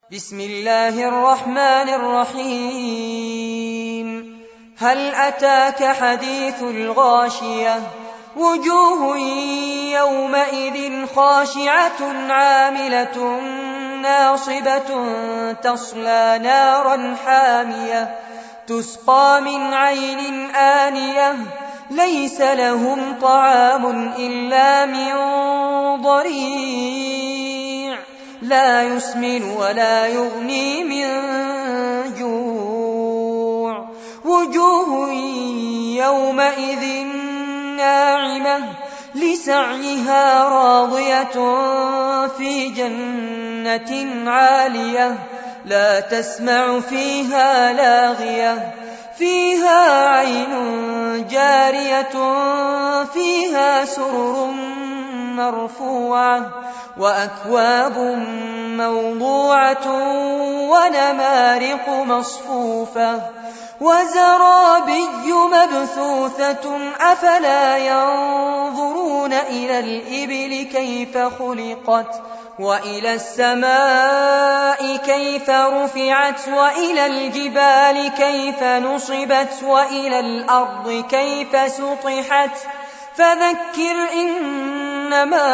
بسم الله الرحمن الرحيم. هل أتاك حديث الغاشية؟ وجوه يومئذ خاشعة عاملة ناصبة تصلى نارا حامية تسقى من عين آنية ليس لهم طعام إلا من ضريع لا يسمن ولا يغني من جوع. وجوه يومئذ ناعمة لسعيها راضية في جنة عالية لا تسمع فيها لاغية فيها عين جارية فيها سرر مرفوعة وأكواب موضوعة ونمارق مصفوفة وزرابي مبثوثة أفلا ينظرون إلى الإبل كيف خلقت وإلى السماء كيف رفعت وإلى الجبال كيف نصبت وإلى الأرض كيف سطحت فذكر إنما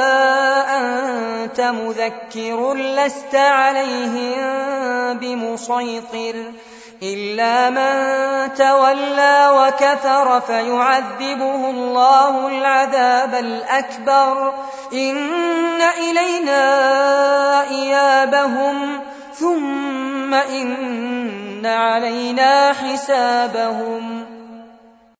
أنت مذكر لست عليهم بمسيطر إلا من تولى وكفر فيعذبه الله العذاب الأكبر إن إلينا إيابهم ثم إن علينا حسابهم.